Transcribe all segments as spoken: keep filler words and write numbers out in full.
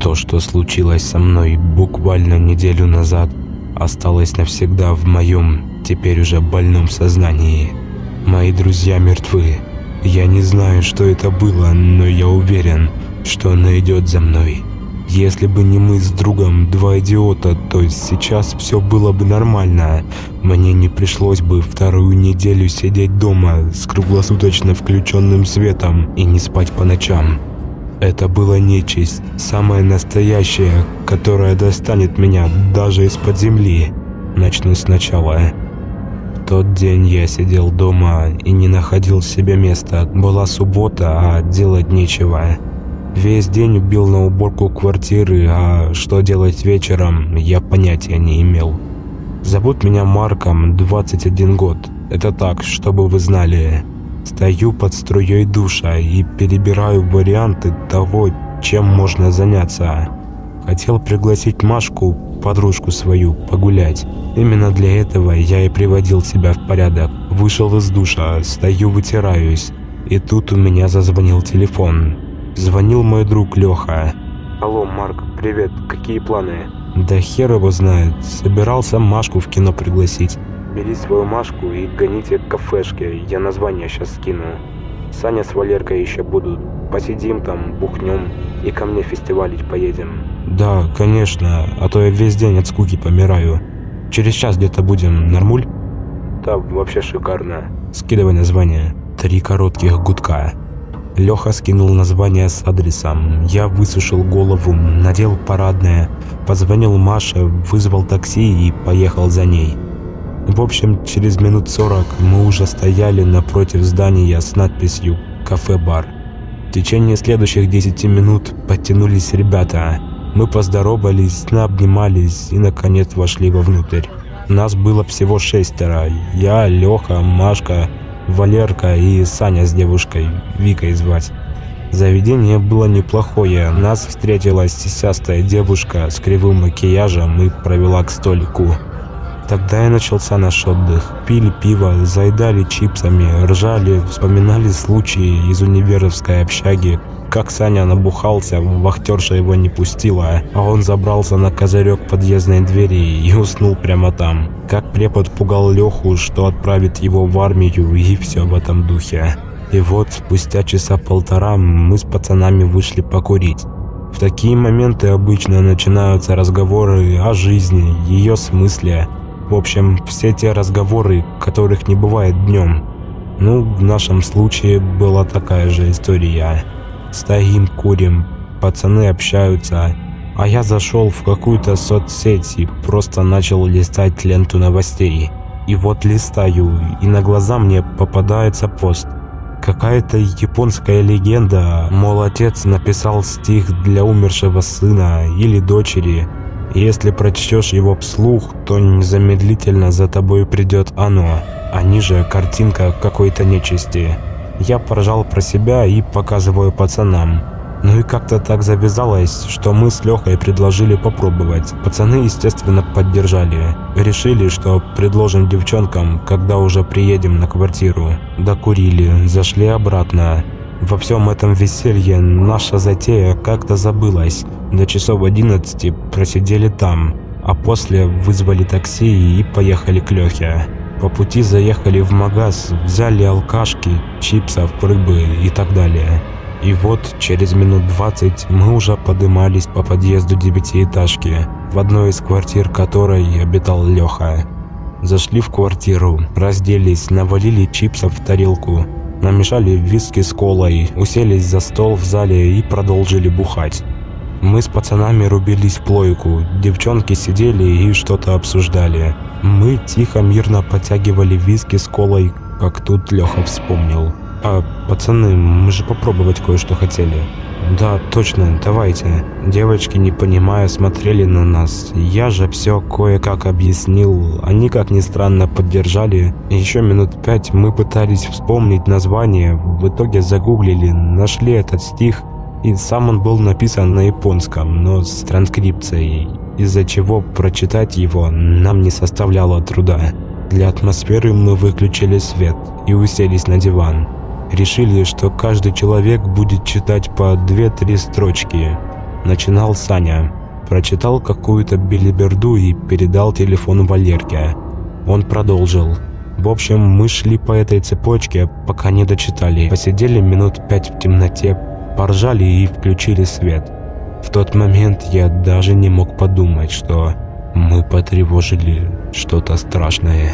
То, что случилось со мной буквально неделю назад, осталось навсегда в моем, теперь уже больном сознании. Мои друзья мертвы. Я не знаю, что это было, но я уверен, что она идет за мной. Если бы не мы с другом, два идиота, то сейчас все было бы нормально. Мне не пришлось бы вторую неделю сидеть дома с круглосуточно включенным светом и не спать по ночам. Это была нечисть, самая настоящая, которая достанет меня даже из-под земли. Начну сначала. В тот день я сидел дома и не находил себе места. Была суббота, а делать нечего. Весь день убил на уборку квартиры, а что делать вечером, я понятия не имел. Зовут меня Марком, двадцать один год. Это так, чтобы вы знали. Стою под струей душа и перебираю варианты того, чем можно заняться. Хотел пригласить Машку, подружку свою, погулять. Именно для этого я и приводил себя в порядок. Вышел из душа, стою, вытираюсь. И тут у меня зазвонил телефон. Звонил мой друг Леха. «Алло, Марк, привет, какие планы?» «Да хер его знает, собирался Машку в кино пригласить». «Бери свою Машку и гоните к кафешке, я название сейчас скину. Саня с Валеркой еще будут, посидим там, бухнем и ко мне фестивалить поедем». «Да, конечно, а то я весь день от скуки помираю. Через час где-то будем, нормуль?» «Да, вообще шикарно. Скидывай название». Три коротких гудка. Леха скинул название с адресом. Я высушил голову, надел парадное, позвонил Маше, вызвал такси и поехал за ней. В общем, через минут сорок мы уже стояли напротив здания с надписью «Кафе-бар». В течение следующих десяти минут подтянулись ребята. Мы поздоровались, обнимались и наконец вошли вовнутрь. Нас было всего шестеро. Я, Леха, Машка, Валерка и Саня с девушкой, Викой звать. Заведение было неплохое. Нас встретила сисястая девушка с кривым макияжем и провела к столику. Тогда и начался наш отдых. Пили пиво, заедали чипсами, ржали, вспоминали случаи из универовской общаги. Как Саня набухался, вахтерша его не пустила, а он забрался на козырек подъездной двери и уснул прямо там. Как препод пугал Леху, что отправит его в армию, и все в этом духе. И вот спустя часа полтора мы с пацанами вышли покурить. В такие моменты обычно начинаются разговоры о жизни, ее смысле. В общем, все те разговоры, которых не бывает днем. Ну, в нашем случае была такая же история. Стоим, курим, пацаны общаются, а я зашел в какую-то соцсеть и просто начал листать ленту новостей. И вот листаю, и на глаза мне попадается пост. Какая-то японская легенда, мол, отец написал стих для умершего сына или дочери. Если прочтешь его вслух, то незамедлительно за тобой придет оно, а ниже картинка какой-то нечисти. Я поржал про себя и показываю пацанам. Ну и как-то так завязалось, что мы с Лехой предложили попробовать. Пацаны, естественно, поддержали. Решили, что предложим девчонкам, когда уже приедем на квартиру. Докурили, зашли обратно. Во всем этом веселье наша затея как-то забылась. До часов одиннадцати просидели там, а после вызвали такси и поехали к Лехе. По пути заехали в магаз, взяли алкашки, чипсов, рыбы и так далее. И вот через минут двадцать мы уже подымались по подъезду девятиэтажки, в одной из квартир которой обитал Леха. Зашли в квартиру, разделись, навалили чипсов в тарелку, намешали виски с колой, уселись за стол в зале и продолжили бухать. Мы с пацанами рубились в плойку, девчонки сидели и что-то обсуждали. Мы тихо, мирно подтягивали виски с колой, как тут Леха вспомнил. «А, пацаны, мы же попробовать кое-что хотели». «Да, точно, давайте». Девочки, не понимая, смотрели на нас. Я же все кое-как объяснил. Они, как ни странно, поддержали. Еще минут пять мы пытались вспомнить название. В итоге загуглили, нашли этот стих. И сам он был написан на японском, но с транскрипцией, из-за чего прочитать его нам не составляло труда. Для атмосферы мы выключили свет и уселись на диван. Решили, что каждый человек будет читать по две-три строчки. Начинал Саня. Прочитал какую-то белиберду и передал телефон Валерке. Он продолжил. В общем, мы шли по этой цепочке, пока не дочитали. Посидели минут пять в темноте, поржали и включили свет. В тот момент я даже не мог подумать, что мы потревожили что-то страшное.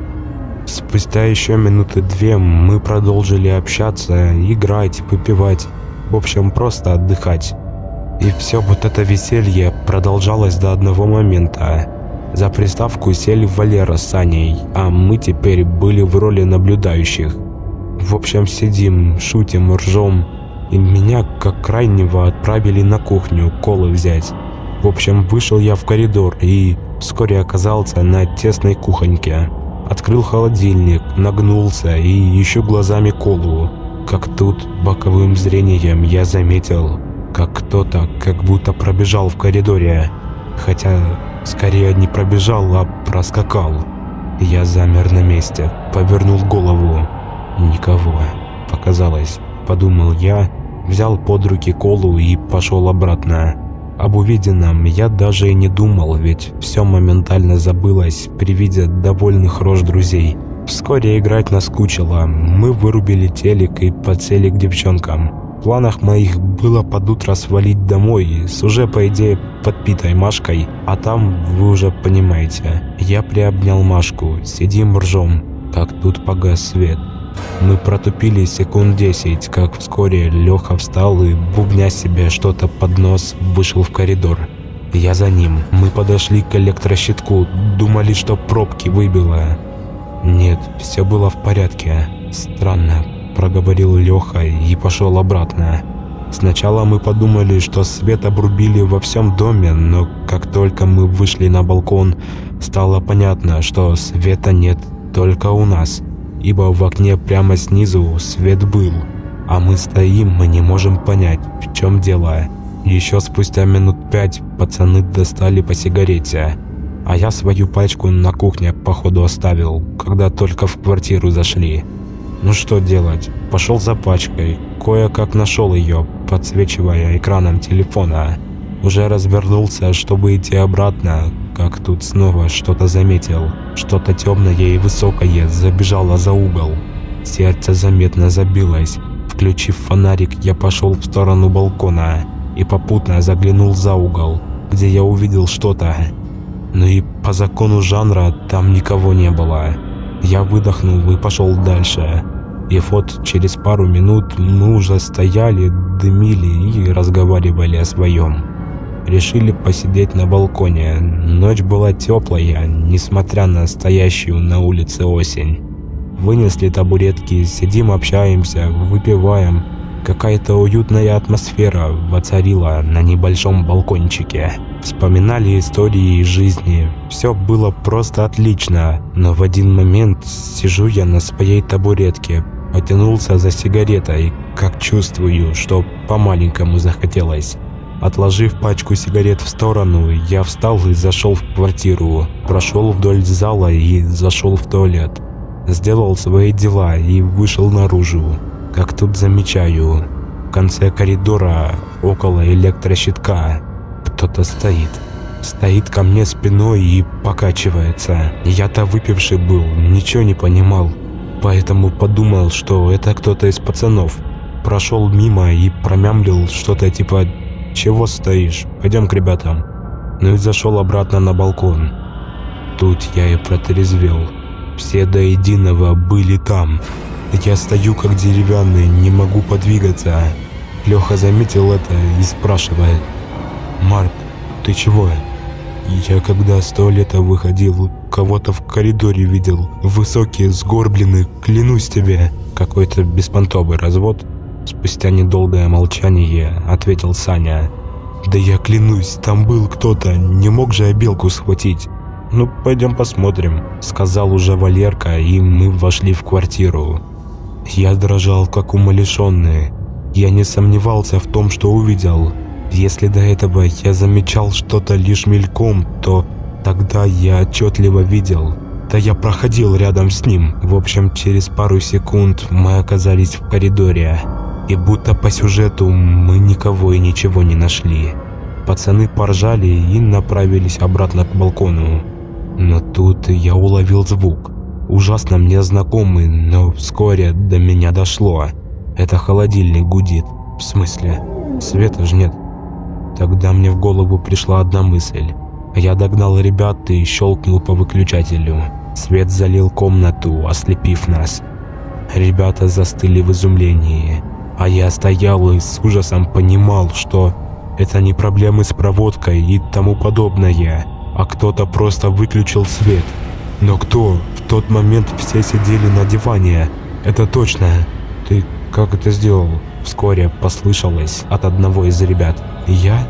Спустя еще минуты две мы продолжили общаться, играть, выпивать, в общем, просто отдыхать. И все вот это веселье продолжалось до одного момента. За приставку сели Валера с Саней, а мы теперь были в роли наблюдающих. В общем, сидим, шутим, ржем, и меня, как крайнего, отправили на кухню колы взять. В общем, вышел я в коридор и вскоре оказался на тесной кухоньке. Открыл холодильник, нагнулся и ищу глазами колу. Как тут боковым зрением я заметил, как кто-то как будто пробежал в коридоре. Хотя скорее не пробежал, а проскакал. Я замер на месте, повернул голову. Никого. Показалось, подумал я, взял под руки колу и пошел обратно. Об увиденном я даже и не думал, ведь все моментально забылось при виде довольных рож друзей. Вскоре играть наскучило, мы вырубили телек и подсели к девчонкам. В планах моих было под утро свалить домой с уже, по идее, подпитой Машкой, а там вы уже понимаете. Я приобнял Машку, сидим ржем, как тут погас свет. Мы протупили секунд десять, как вскоре Леха встал и, бубня себе что-то под нос, вышел в коридор. Я за ним. Мы подошли к электрощитку, думали, что пробки выбило. Нет, все было в порядке. Странно, проговорил Леха и пошел обратно. Сначала мы подумали, что свет обрубили во всем доме, но как только мы вышли на балкон, стало понятно, что света нет только у нас. Ибо в окне прямо снизу свет был, а мы стоим и не можем понять, в чем дело. Еще спустя минут пять пацаны достали по сигарете, а я свою пачку на кухне походу оставил, когда только в квартиру зашли. Ну что делать, пошел за пачкой, кое-как нашел ее, подсвечивая экраном телефона. Уже развернулся, чтобы идти обратно, как тут снова что-то заметил. Что-то темное и высокое забежало за угол. Сердце заметно забилось. Включив фонарик, я пошел в сторону балкона и попутно заглянул за угол, где я увидел что-то. Но и по закону жанра там никого не было. Я выдохнул и пошел дальше. И вот через пару минут мы уже стояли, дымили и разговаривали о своем. Решили посидеть на балконе. Ночь была теплая, несмотря на стоящую на улице осень. Вынесли табуретки, сидим, общаемся, выпиваем. Какая-то уютная атмосфера воцарила на небольшом балкончике. Вспоминали истории из жизни. Все было просто отлично. Но в один момент сижу я на своей табуретке, потянулся за сигаретой, как чувствую, что по-маленькому захотелось. Отложив пачку сигарет в сторону, я встал и зашел в квартиру. Прошел вдоль зала и зашел в туалет. Сделал свои дела и вышел наружу. Как тут замечаю, в конце коридора, около электрощитка, кто-то стоит. Стоит ко мне спиной и покачивается. Я-то выпивший был, ничего не понимал. Поэтому подумал, что это кто-то из пацанов. Прошел мимо и промямлил что-то типа «Чего стоишь? Пойдем к ребятам». Ну и зашел обратно на балкон. Тут я и протрезвел. Все до единого были там. Я стою как деревянный, не могу подвигаться. Леха заметил это и спрашивает: «Марк, ты чего?» Я когда с туалета выходил, кого-то в коридоре видел. Высокий, сгорбленный, клянусь тебе. Какой-то беспонтовый развод. Спустя недолгое молчание ответил Саня: «Да я клянусь, там был кто-то, не мог же я белку схватить». «Ну, пойдем посмотрим», — сказал уже Валерка, и мы вошли в квартиру. Я дрожал, как умалишенный. Я не сомневался в том, что увидел. Если до этого я замечал что-то лишь мельком, то тогда я отчетливо видел. Да я проходил рядом с ним. В общем, через пару секунд мы оказались в коридоре. И будто по сюжету мы никого и ничего не нашли. Пацаны поржали и направились обратно к балкону. Но тут я уловил звук, ужасно мне знакомый, но вскоре до меня дошло. Это холодильник гудит. В смысле? Света ж нет. Тогда мне в голову пришла одна мысль. Я догнал ребят и щелкнул по выключателю. Свет залил комнату, ослепив нас. Ребята застыли в изумлении, а я стоял и с ужасом понимал, что это не проблемы с проводкой и тому подобное, а кто-то просто выключил свет. Но кто? В тот момент все сидели на диване. Это точно. Ты как это сделал? Вскоре послышалось от одного из ребят. Я?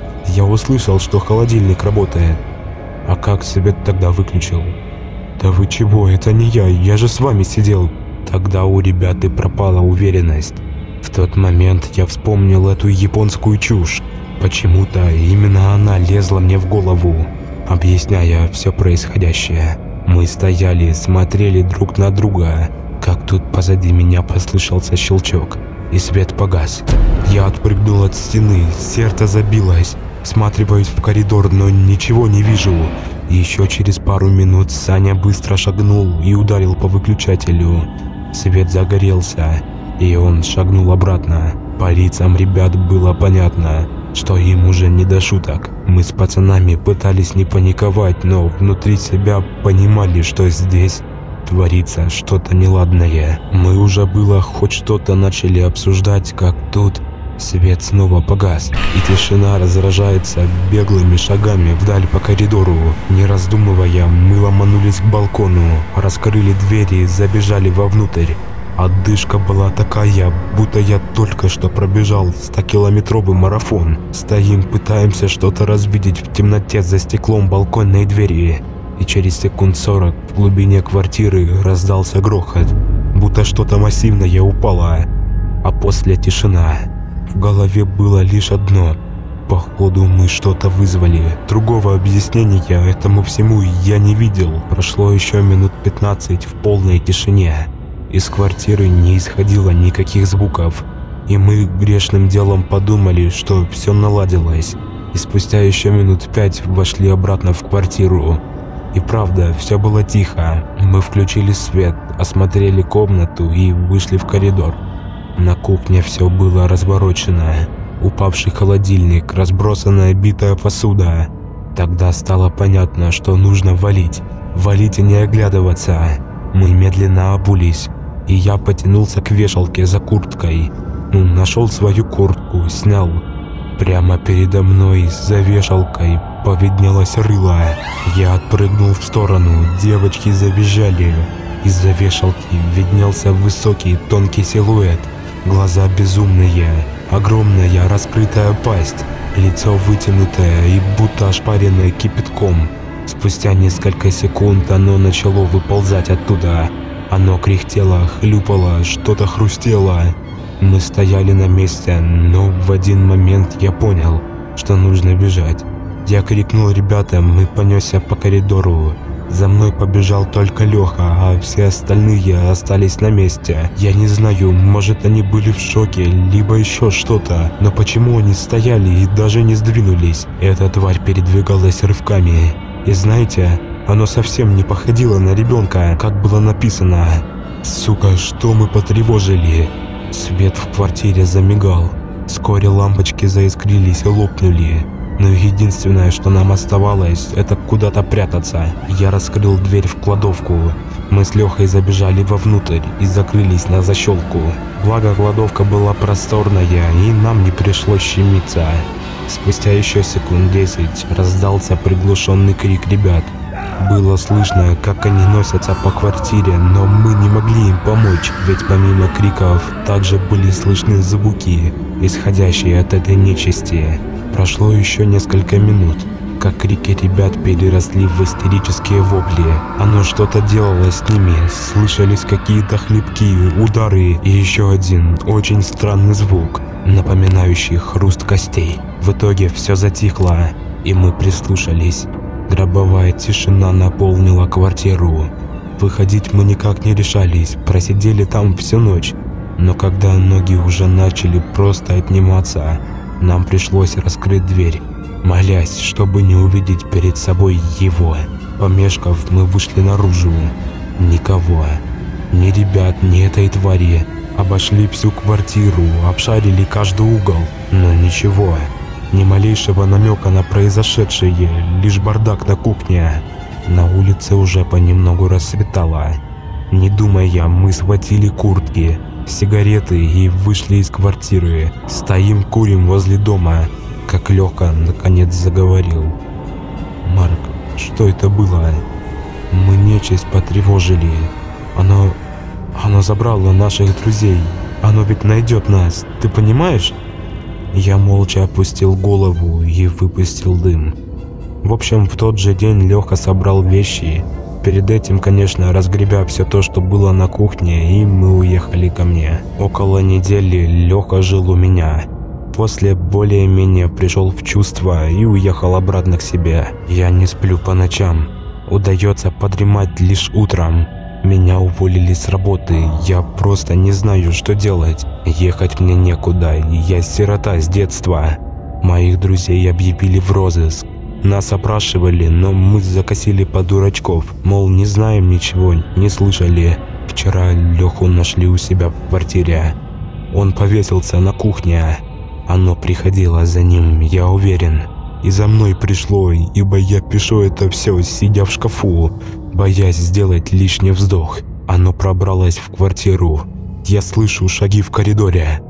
Я услышал, что холодильник работает. А как свет тогда выключил? Да вы чего? Это не я. Я же с вами сидел. Тогда у ребят и пропала уверенность. В тот момент я вспомнил эту японскую чушь. Почему-то именно она лезла мне в голову, объясняя все происходящее. Мы стояли, смотрели друг на друга, как тут позади меня послышался щелчок, и свет погас. Я отпрыгнул от стены, сердце забилось. Всматриваюсь в коридор, но ничего не вижу. Еще через пару минут Саня быстро шагнул и ударил по выключателю. Свет загорелся, и он шагнул обратно. По лицам ребят было понятно, что им уже не до шуток. Мы с пацанами пытались не паниковать, но внутри себя понимали, что здесь творится что-то неладное. Мы уже было хоть что-то начали обсуждать, как тут свет снова погас, и тишина разражается беглыми шагами вдаль по коридору. Не раздумывая, мы ломанулись к балкону, раскрыли двери и забежали вовнутрь. Отдышка была такая, будто я только что пробежал стокилометровый марафон. Стоим, пытаемся что-то разглядеть в темноте за стеклом балконной двери. И через секунд сорок в глубине квартиры раздался грохот, будто что-то массивное упало. А после тишина. В голове было лишь одно. Походу мы что-то вызвали. Другого объяснения этому всему я не видел. Прошло еще минут пятнадцать в полной тишине. Из квартиры не исходило никаких звуков, и мы грешным делом подумали, что все наладилось. И спустя еще минут пять вошли обратно в квартиру. И правда, все было тихо. Мы включили свет, осмотрели комнату и вышли в коридор. На кухне все было разворочено. Упавший холодильник, разбросанная битая посуда. Тогда стало понятно, что нужно валить. Валить и не оглядываться. Мы медленно обулись, и я потянулся к вешалке за курткой. Ну, нашел свою куртку, снял. Прямо передо мной за вешалкой повиднелось рыло. Я отпрыгнул в сторону, девочки завизжали. Из-за вешалки виднелся высокий тонкий силуэт. Глаза безумные, огромная раскрытая пасть, лицо вытянутое и будто ошпаренное кипятком. Спустя несколько секунд оно начало выползать оттуда. Оно кряхтело, хлюпало, что-то хрустело. Мы стояли на месте, но в один момент я понял, что нужно бежать. Я крикнул ребятам и понесся по коридору. За мной побежал только Леха, а все остальные остались на месте. Я не знаю, может они были в шоке, либо еще что-то, но почему они стояли и даже не сдвинулись? Эта тварь передвигалась рывками. И знаете, оно совсем не походило на ребенка, как было написано. Сука, что мы потревожили? Свет в квартире замигал. Вскоре лампочки заискрились и лопнули. Но единственное, что нам оставалось, это куда-то прятаться. Я раскрыл дверь в кладовку. Мы с Лехой забежали вовнутрь и закрылись на защелку. Благо кладовка была просторная, и нам не пришлось щемиться. Спустя еще секунд десять раздался приглушенный крик ребят. Было слышно, как они носятся по квартире, но мы не могли им помочь, ведь помимо криков также были слышны звуки, исходящие от этой нечисти. Прошло еще несколько минут, как крики ребят переросли в истерические вопли. Оно что-то делало с ними, слышались какие-то хлипки, удары и еще один очень странный звук, напоминающий хруст костей. В итоге все затихло, и мы прислушались. Гробовая тишина наполнила квартиру. Выходить мы никак не решались, просидели там всю ночь. Но когда ноги уже начали просто отниматься, нам пришлось раскрыть дверь молясь, чтобы не увидеть перед собой его. Помешков, мы вышли наружу. Никого. Ни ребят, ни этой твари. Обошли всю квартиру, обшарили каждый угол, но ничего. Ни малейшего намека на произошедшее, лишь бардак на кухне. На улице уже понемногу рассветало. Не думая, мы схватили куртки, сигареты и вышли из квартиры. Стоим, курим возле дома, как Лёха наконец заговорил. «Марк, что это было? Мы нечисть потревожили. Оно... оно забрало наших друзей. Оно ведь найдет нас, ты понимаешь?» Я молча опустил голову и выпустил дым. В общем, в тот же день Лёха собрал вещи. Перед этим, конечно, разгребя все то, что было на кухне, и мы уехали ко мне. Около недели Лёха жил у меня. После более-менее пришел в чувство и уехал обратно к себе. Я не сплю по ночам. Удается подремать лишь утром. Меня уволили с работы, я просто не знаю, что делать. Ехать мне некуда, и я сирота с детства. Моих друзей объявили в розыск. Нас опрашивали, но мы закосили под дурачков. Мол, не знаем ничего, не слышали. Вчера Леху нашли у себя в квартире. Он повесился на кухне. Оно приходило за ним, я уверен. И за мной пришло, ибо я пишу это все, сидя в шкафу, боясь сделать лишний вздох. Оно пробралось в квартиру. Я слышу шаги в коридоре.